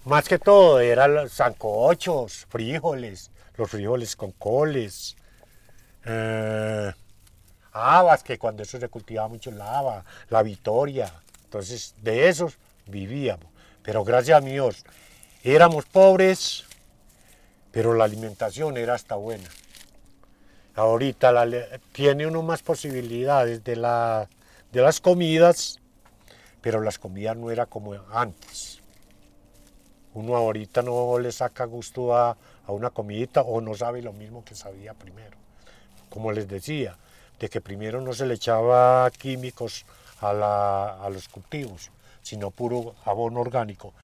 Más que todo eran los sancochos, frijoles, los frijoles con coles, eh, habas, que cuando eso se cultivaba mucho la haba, la vitoria. Entonces, de esos vivíamos. Pero gracias a Dios, éramos pobres, pero la alimentación era hasta buena. Ahorita tiene uno más posibilidades de las comidas, pero las comidas no era como antes. Uno ahorita no le saca gusto a una comidita o no sabe lo mismo que sabía primero. Como les decía, de que primero no se le echaba químicos a los cultivos, sino puro abono orgánico.